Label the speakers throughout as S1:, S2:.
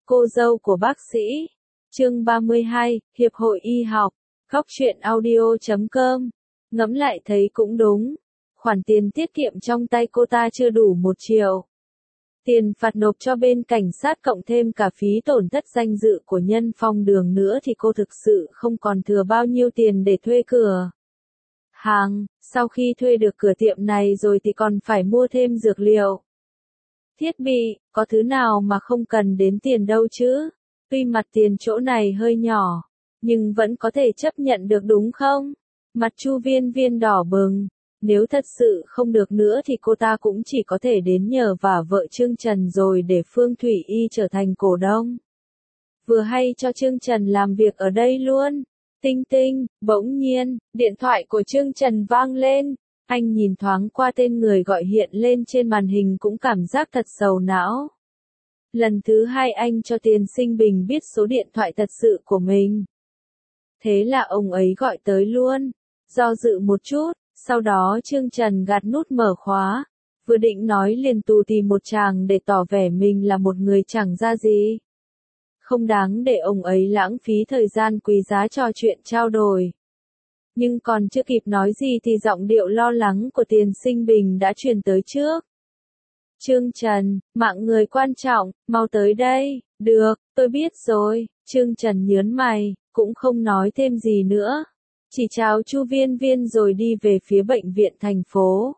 S1: Cô dâu của bác sĩ. Chương 32, Hiệp hội Y học. Góc truyện audio.com. Ngẫm lại thấy cũng đúng. Khoản tiền tiết kiệm trong tay cô ta chưa đủ 1 triệu. Tiền phạt nộp cho bên cảnh sát cộng thêm cả phí tổn thất danh dự của Nhân Phong Đường nữa thì cô thực sự không còn thừa bao nhiêu tiền để thuê cửa hàng. Sau khi thuê được cửa tiệm này rồi thì còn phải mua thêm dược liệu, thiết bị, có thứ nào mà không cần đến tiền đâu chứ. Tuy mặt tiền chỗ này hơi nhỏ, nhưng vẫn có thể chấp nhận được đúng không? Mặt Chu Viên Viên đỏ bừng. Nếu thật sự không được nữa thì cô ta cũng chỉ có thể đến nhờ vả vợ Trương Trần rồi để Phương Thủy Y trở thành cổ đông. Vừa hay cho Trương Trần làm việc ở đây luôn. Tinh tinh, bỗng nhiên, điện thoại của Trương Trần vang lên. Anh nhìn thoáng qua tên người gọi hiện lên trên màn hình cũng cảm giác thật sầu não. Lần thứ 2 anh cho Tiền Sinh Bình biết số điện thoại thật sự của mình. Thế là ông ấy gọi tới luôn. Do dự một chút, sau đó Trương Trần gạt nút mở khóa. Vừa định nói liền tù tì một tràng để tỏ vẻ mình là một người chẳng ra gì. Không đáng để ông ấy lãng phí thời gian quý giá trò chuyện trao đổi. Nhưng còn chưa kịp nói gì thì giọng điệu lo lắng của Tiền Sinh Bình đã truyền tới trước. Trương Trần, mạng người quan trọng, mau tới đây. Được, tôi biết rồi. Trương Trần nhớn mày, cũng không nói thêm gì nữa. Chỉ chào Chu Viên Viên rồi đi về phía bệnh viện thành phố.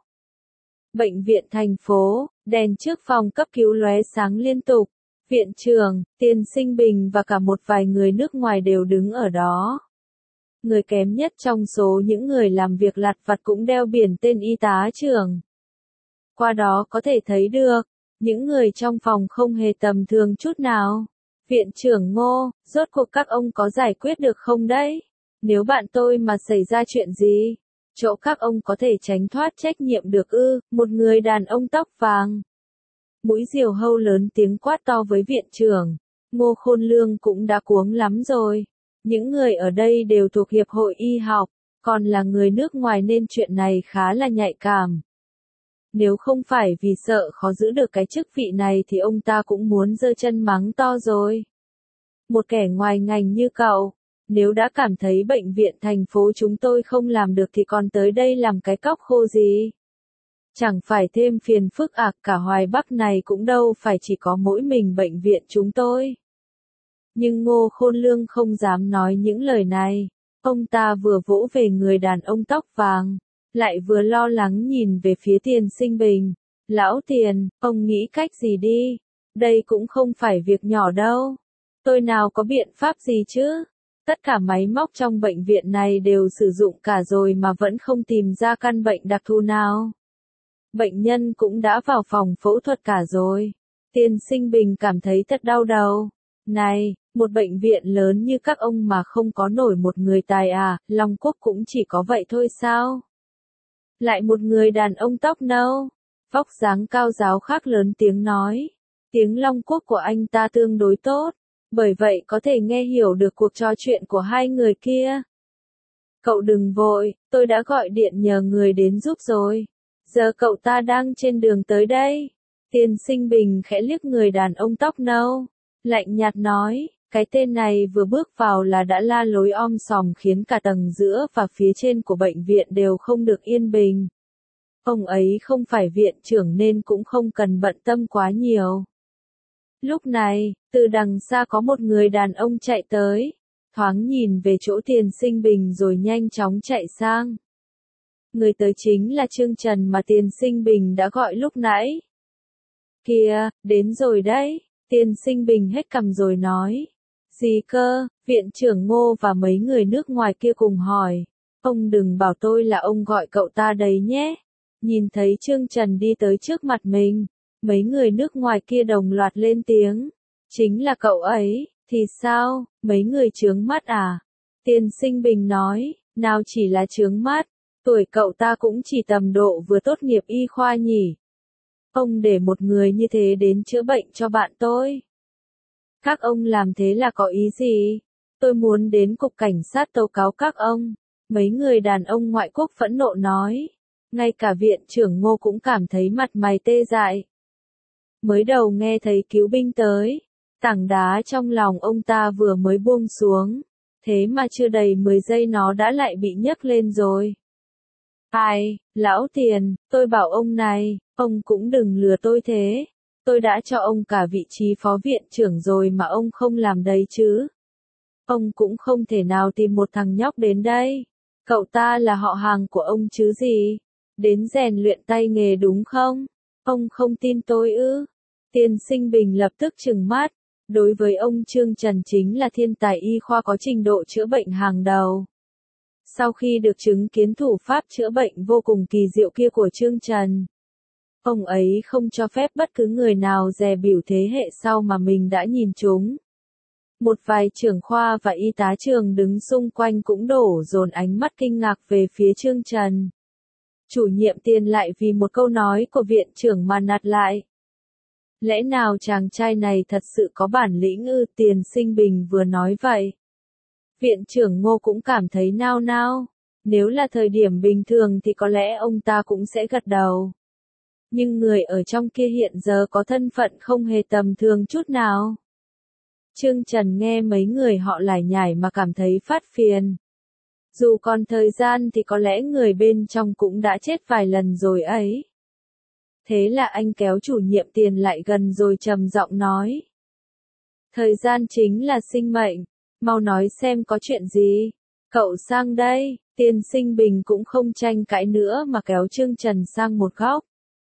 S1: Bệnh viện thành phố, đèn trước phòng cấp cứu lóe sáng liên tục. Viện trưởng, Tiền Sinh Bình và cả một vài người nước ngoài đều đứng ở đó. Người kém nhất trong số những người làm việc lặt vặt cũng đeo biển tên y tá trưởng. Qua đó có thể thấy được, những người trong phòng không hề tầm thường chút nào. Viện trưởng Ngô, rốt cuộc các ông có giải quyết được không đấy? Nếu bạn tôi mà xảy ra chuyện gì, chỗ các ông có thể tránh thoát trách nhiệm được ư? Một người đàn ông tóc vàng, mũi diều hâu lớn tiếng quát to với viện trưởng. Ngô Khôn Lương cũng đã cuống lắm rồi. Những người ở đây đều thuộc Hiệp hội Y học, còn là người nước ngoài nên chuyện này khá là nhạy cảm. Nếu không phải vì sợ khó giữ được cái chức vị này thì ông ta cũng muốn giơ chân mắng to rồi. Một kẻ ngoài ngành như cậu, nếu đã cảm thấy bệnh viện thành phố chúng tôi không làm được thì còn tới đây làm cái cóc khô gì? Chẳng phải thêm phiền phức cả Hoài Bắc này cũng đâu phải chỉ có mỗi mình bệnh viện chúng tôi. Nhưng Ngô Khôn Lương không dám nói những lời này. Ông ta vừa vỗ về người đàn ông tóc vàng, lại vừa lo lắng nhìn về phía Tiền Sinh Bình. Lão Tiền, ông nghĩ cách gì đi? Đây cũng không phải việc nhỏ đâu. Tôi nào có biện pháp gì chứ? Tất cả máy móc trong bệnh viện này đều sử dụng cả rồi mà vẫn không tìm ra căn bệnh đặc thù nào. Bệnh nhân cũng đã vào phòng phẫu thuật cả rồi. Tiền Sinh Bình cảm thấy thật đau đầu. Này, một bệnh viện lớn như các ông mà không có nổi một người tài Long Quốc cũng chỉ có vậy thôi sao? Lại một người đàn ông tóc nâu, vóc dáng cao ráo khác lớn tiếng nói. Tiếng Long Quốc của anh ta tương đối tốt, bởi vậy có thể nghe hiểu được cuộc trò chuyện của hai người kia. Cậu đừng vội, tôi đã gọi điện nhờ người đến giúp rồi. Giờ cậu ta đang trên đường tới đây. Tiền Sinh Bình khẽ liếc người đàn ông tóc nâu, lạnh nhạt nói, cái tên này vừa bước vào là đã la lối om sòm khiến cả tầng giữa và phía trên của bệnh viện đều không được yên bình. Ông ấy không phải viện trưởng nên cũng không cần bận tâm quá nhiều. Lúc này, từ đằng xa có một người đàn ông chạy tới, thoáng nhìn về chỗ Tiền Sinh Bình rồi nhanh chóng chạy sang. Người tới chính là Trương Trần mà Tiền Sinh Bình đã gọi lúc nãy. Kìa, đến rồi đấy. Tiền Sinh Bình hét cằm rồi nói. Gì cơ? Viện trưởng Ngô và mấy người nước ngoài kia cùng hỏi. Ông đừng bảo tôi là ông gọi cậu ta đấy nhé. Nhìn thấy Trương Trần đi tới trước mặt mình, mấy người nước ngoài kia đồng loạt lên tiếng. Chính là cậu ấy, thì sao, mấy người chướng mắt à? Tiền Sinh Bình nói, nào chỉ là chướng mắt, tuổi cậu ta cũng chỉ tầm độ vừa tốt nghiệp y khoa nhỉ. Ông để một người như thế đến chữa bệnh cho bạn tôi. Các ông làm thế là có ý gì? Tôi muốn đến cục cảnh sát tố cáo các ông. Mấy người đàn ông ngoại quốc phẫn nộ nói. Ngay cả viện trưởng Ngô cũng cảm thấy mặt mày tê dại. Mới đầu nghe thấy cứu binh tới, Tảng đá trong lòng ông ta vừa mới buông xuống, thế mà chưa đầy 10 giây nó đã lại bị nhấc lên rồi. Ai, lão Tiền, tôi bảo ông này, ông cũng đừng lừa tôi thế. Tôi đã cho ông cả vị trí phó viện trưởng rồi mà ông không làm đấy chứ. Ông cũng không thể nào tìm một thằng nhóc đến đây. Cậu ta là họ hàng của ông chứ gì. Đến rèn luyện tay nghề đúng không? Ông không tin tôi ư? Tiên Sinh Bình lập tức trừng mắt. Đối với ông Trương Trần chính là thiên tài y khoa có trình độ chữa bệnh hàng đầu. Sau khi được chứng kiến thủ pháp chữa bệnh vô cùng kỳ diệu kia của Trương Trần, ông ấy không cho phép bất cứ người nào dè bỉu thế hệ sau mà mình đã nhìn chúng. Một vài trưởng khoa và y tá trường đứng xung quanh cũng đổ dồn ánh mắt kinh ngạc về phía Trương Trần. Chủ nhiệm Tiền lại vì một câu nói của viện trưởng mà nạt lại. Lẽ nào chàng trai này thật sự có bản lĩnh ư? Tiền Sinh Bình vừa nói vậy. Viện trưởng Ngô cũng cảm thấy nao nao. Nếu là thời điểm bình thường thì có lẽ ông ta cũng sẽ gật đầu. Nhưng người ở trong kia hiện giờ có thân phận không hề tầm thường chút nào. Trương Trần nghe mấy người họ lải nhải mà cảm thấy phát phiền. Dù còn thời gian thì có lẽ người bên trong cũng đã chết vài lần rồi ấy. Thế là anh kéo chủ nhiệm Tiền lại gần rồi trầm giọng nói. Thời gian chính là sinh mệnh, mau nói xem có chuyện gì. Cậu sang đây, Tiên Sinh Bình cũng không tranh cãi nữa mà kéo Trương Trần sang một góc.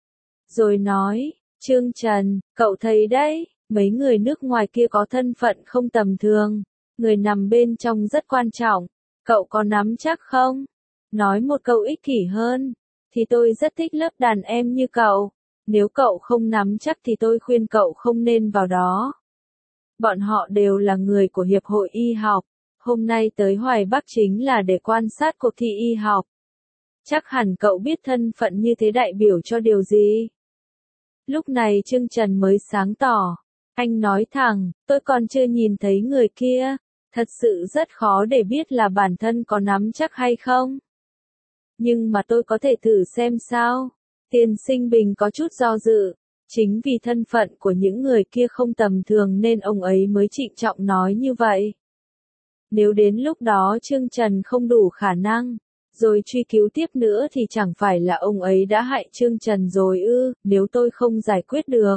S1: Rồi nói, Trương Trần, cậu thấy đấy, mấy người nước ngoài kia có thân phận không tầm thường, người nằm bên trong rất quan trọng, cậu có nắm chắc không? Nói một câu ích kỷ hơn, thì tôi rất thích lớp đàn em như cậu, nếu cậu không nắm chắc thì tôi khuyên cậu không nên vào đó. Bọn họ đều là người của Hiệp hội Y học, hôm nay tới Hoài Bắc chính là để quan sát cuộc thi y học. Chắc hẳn cậu biết thân phận như thế đại biểu cho điều gì. Lúc này Trương Trần mới sáng tỏ. Anh nói thẳng, tôi còn chưa nhìn thấy người kia, thật sự rất khó để biết là bản thân có nắm chắc hay không. Nhưng mà tôi có thể thử xem sao. Tiên Sinh Bình có chút do dự, chính vì thân phận của những người kia không tầm thường nên ông ấy mới trịnh trọng nói như vậy. Nếu đến lúc đó Trương Trần không đủ khả năng, rồi truy cứu tiếp nữa thì chẳng phải là ông ấy đã hại Trương Trần rồi ư? Nếu tôi không giải quyết được,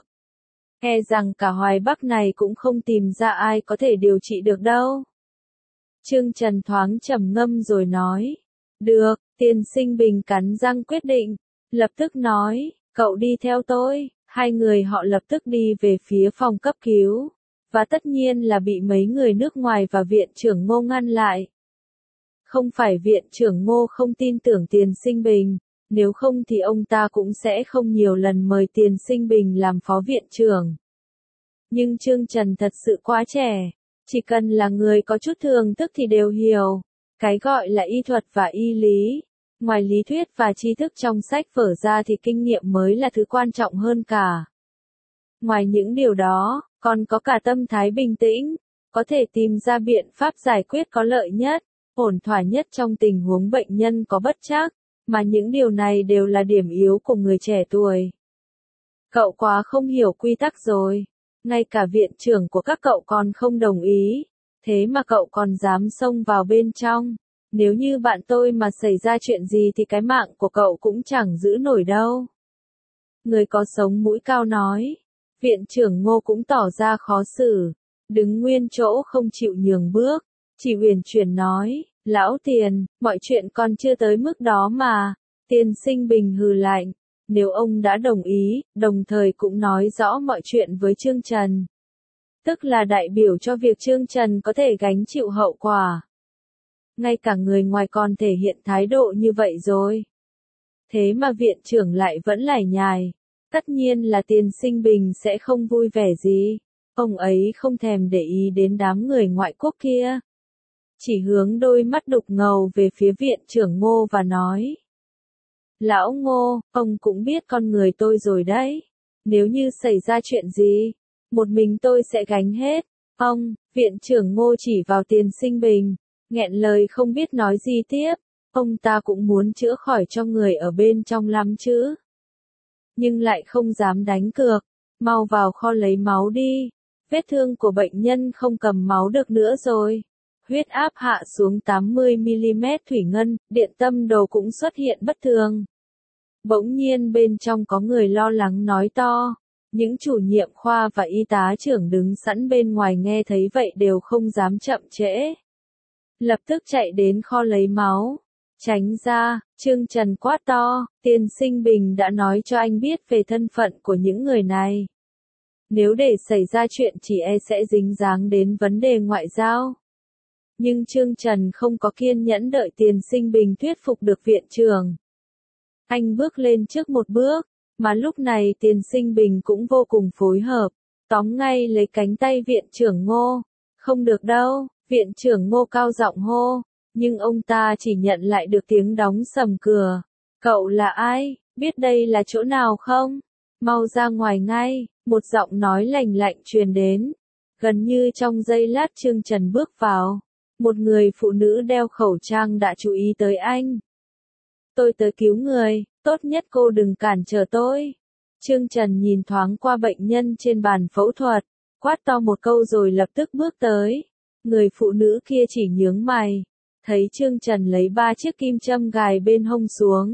S1: e rằng cả Hoài Bắc này cũng không tìm ra ai có thể điều trị được đâu. Trương Trần thoáng trầm ngâm rồi nói. Được, Tiên Sinh Bình cắn răng quyết định, lập tức nói, cậu đi theo tôi. Hai người họ lập tức đi về phía phòng cấp cứu, và tất nhiên là bị mấy người nước ngoài và viện trưởng Ngô ngăn lại. Không phải viện trưởng Ngô không tin tưởng Tiền Sinh Bình, nếu không thì ông ta cũng sẽ không nhiều lần mời Tiền Sinh Bình làm phó viện trưởng. Nhưng Trương Trần thật sự quá trẻ, chỉ cần là người có chút thường thức thì đều hiểu. Cái gọi là y thuật và y lý, ngoài lý thuyết và tri thức trong sách vở ra thì kinh nghiệm mới là thứ quan trọng hơn cả. Ngoài những điều đó, còn có cả tâm thái bình tĩnh, có thể tìm ra biện pháp giải quyết có lợi nhất, ổn thỏa nhất trong tình huống bệnh nhân có bất trắc, mà những điều này đều là điểm yếu của người trẻ tuổi. Cậu quá không hiểu quy tắc rồi, ngay cả viện trưởng của các cậu còn không đồng ý, thế mà cậu còn dám xông vào bên trong. Nếu như bạn tôi mà xảy ra chuyện gì thì cái mạng của cậu cũng chẳng giữ nổi đâu. Người có sống mũi cao nói. Viện trưởng Ngô cũng tỏ ra khó xử, đứng nguyên chỗ không chịu nhường bước, chỉ uyển chuyển nói, lão Tiền, mọi chuyện còn chưa tới mức đó mà. Tiên Sinh Bình hừ lạnh, nếu ông đã đồng ý, đồng thời cũng nói rõ mọi chuyện với Trương Trần. Tức là đại biểu cho việc Trương Trần có thể gánh chịu hậu quả. Ngay cả người ngoài còn thể hiện thái độ như vậy rồi. Thế mà viện trưởng lại vẫn lải nhải. Tất nhiên là Tiền Sinh Bình sẽ không vui vẻ gì. Ông ấy không thèm để ý đến đám người ngoại quốc kia. Chỉ hướng đôi mắt đục ngầu về phía viện trưởng Ngô và nói. Lão Ngô, ông cũng biết con người tôi rồi đấy. Nếu như xảy ra chuyện gì, một mình tôi sẽ gánh hết. Ông, viện trưởng Ngô chỉ vào Tiền Sinh Bình, nghẹn lời không biết nói gì tiếp. Ông ta cũng muốn chữa khỏi cho người ở bên trong lắm chứ. Nhưng lại không dám đánh cược, mau vào kho lấy máu đi. Vết thương của bệnh nhân không cầm máu được nữa rồi. Huyết áp hạ xuống 80mm thủy ngân, điện tâm đồ cũng xuất hiện bất thường. Bỗng nhiên bên trong có người lo lắng nói to. Những chủ nhiệm khoa và y tá trưởng đứng sẵn bên ngoài nghe thấy vậy đều không dám chậm trễ. Lập tức chạy đến kho lấy máu. Tránh ra, Trương Trần quát to, tiên sinh Bình đã nói cho anh biết về thân phận của những người này. Nếu để xảy ra chuyện chỉ e sẽ dính dáng đến vấn đề ngoại giao. Nhưng Trương Trần không có kiên nhẫn đợi tiên sinh Bình thuyết phục được viện trưởng. Anh bước lên trước một bước, mà lúc này tiên sinh Bình cũng vô cùng phối hợp, tóm ngay lấy cánh tay viện trưởng Ngô. Không được đâu, viện trưởng Ngô cao giọng hô, nhưng ông ta chỉ nhận lại được tiếng đóng sầm cửa. Cậu là ai, biết đây là chỗ nào không? Mau ra ngoài ngay, một giọng nói lành lạnh truyền đến. Gần như trong giây lát Trương Trần bước vào, một người phụ nữ đeo khẩu trang đã chú ý tới anh. Tôi tới cứu người, tốt nhất cô đừng cản trở tôi. Trương Trần nhìn thoáng qua bệnh nhân trên bàn phẫu thuật, quát to một câu rồi lập tức bước tới. Người phụ nữ kia chỉ nhướng mày, thấy Trương Trần lấy 3 chiếc kim châm gài bên hông xuống.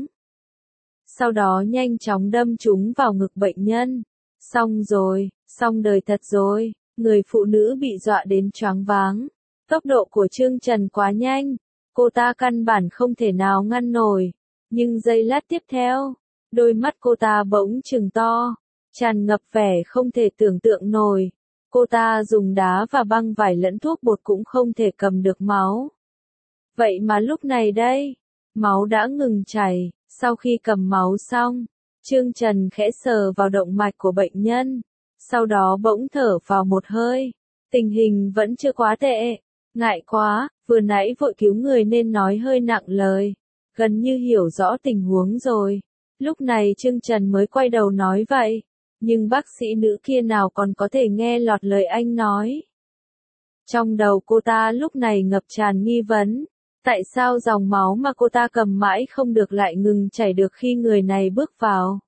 S1: Sau đó nhanh chóng đâm chúng vào ngực bệnh nhân. Xong rồi, xong đời thật rồi, người phụ nữ bị dọa đến choáng váng. Tốc độ của Trương Trần quá nhanh, cô ta căn bản không thể nào ngăn nổi. Nhưng giây lát tiếp theo, đôi mắt cô ta bỗng trừng to, tràn ngập vẻ không thể tưởng tượng nổi. Cô ta dùng đá và băng vải lẫn thuốc bột cũng không thể cầm được máu. Vậy mà lúc này đây, máu đã ngừng chảy. Sau khi cầm máu xong, Trương Trần khẽ sờ vào động mạch của bệnh nhân, sau đó bỗng thở vào một hơi. Tình hình vẫn chưa quá tệ. Ngại quá, vừa nãy vội cứu người nên nói hơi nặng lời. Gần như hiểu rõ tình huống rồi. Lúc này Trương Trần mới quay đầu nói vậy. Nhưng bác sĩ nữ kia nào còn có thể nghe lọt lời anh nói. Trong đầu cô ta lúc này ngập tràn nghi vấn. Tại sao dòng máu mà cô ta cầm mãi không được lại ngừng chảy được khi người này bước vào?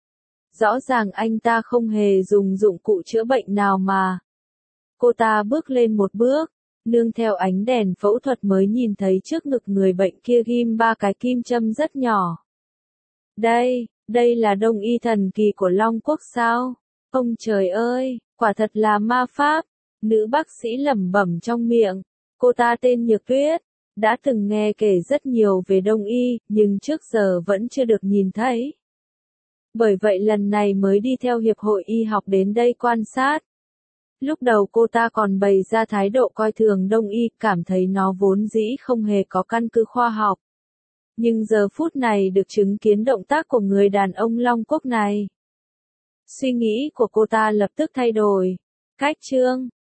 S1: Rõ ràng anh ta không hề dùng dụng cụ chữa bệnh nào mà. Cô ta bước lên một bước, nương theo ánh đèn phẫu thuật mới nhìn thấy trước ngực người bệnh kia ghim 3 cái kim châm rất nhỏ. Đây là đông y thần kỳ của Long Quốc sao? Ông trời ơi, quả thật là ma pháp. Nữ bác sĩ lẩm bẩm trong miệng. Cô ta tên Nhược Tuyết, đã từng nghe kể rất nhiều về đông y, nhưng trước giờ vẫn chưa được nhìn thấy. Bởi vậy lần này mới đi theo Hiệp hội Y học đến đây quan sát. Lúc đầu cô ta còn bày ra thái độ coi thường đông y, cảm thấy nó vốn dĩ không hề có căn cứ khoa học. Nhưng giờ phút này được chứng kiến động tác của người đàn ông Long Quốc này. Suy nghĩ của cô ta lập tức thay đổi. Cách Trương